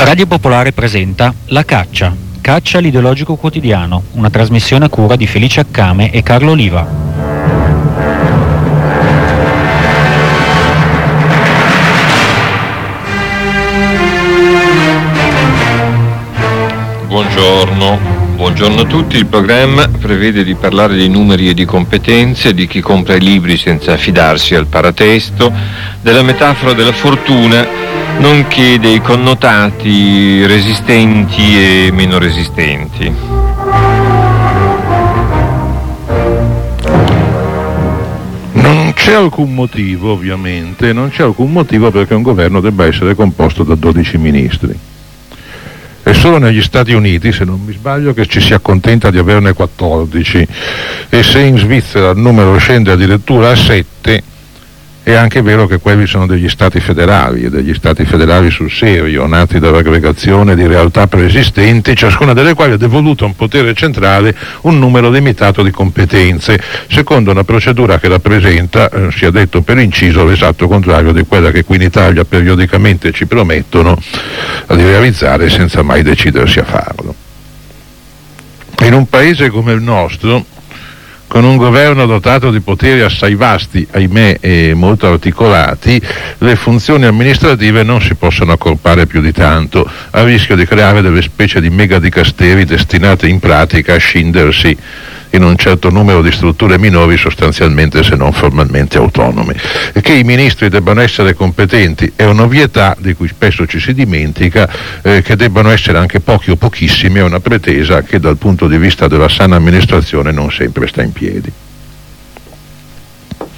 Radio Popolare presenta La Caccia, Caccia l'ideologico quotidiano, una trasmissione a cura di Felice Accame e Carlo Oliva. Buongiorno a tutti. Il programma prevede di parlare di numeri e di competenze, di chi compra i libri senza affidarsi al paratesto, della metafora della fortuna, nonché dei connotati resistenti e meno resistenti. Non c'è alcun motivo, ovviamente, perché un governo debba essere composto da 12 ministri. È solo negli Stati Uniti, se non mi sbaglio, che ci si accontenta di averne 14, e se in Svizzera il numero scende addirittura a 7, è anche vero che quelli sono degli stati federali, e degli stati federali sul serio, nati dall'aggregazione di realtà preesistenti, ciascuna delle quali ha devoluto a un potere centrale un numero limitato di competenze, secondo una procedura che rappresenta, sia detto per inciso, l'esatto contrario di quella che qui in Italia periodicamente ci promettono di realizzare senza mai decidersi a farlo. In un paese come il nostro, con un governo dotato di poteri assai vasti, ahimè, e molto articolati, le funzioni amministrative non si possono accorpare più di tanto, a rischio di creare delle specie di megadicasteri destinate in pratica a scindersi in un certo numero di strutture minori, sostanzialmente se non formalmente autonome. E che i ministri debbano essere competenti è un'ovvietà di cui spesso ci si dimentica, che debbano essere anche pochi o pochissimi è una pretesa che dal punto di vista della sana amministrazione non sempre sta in piedi.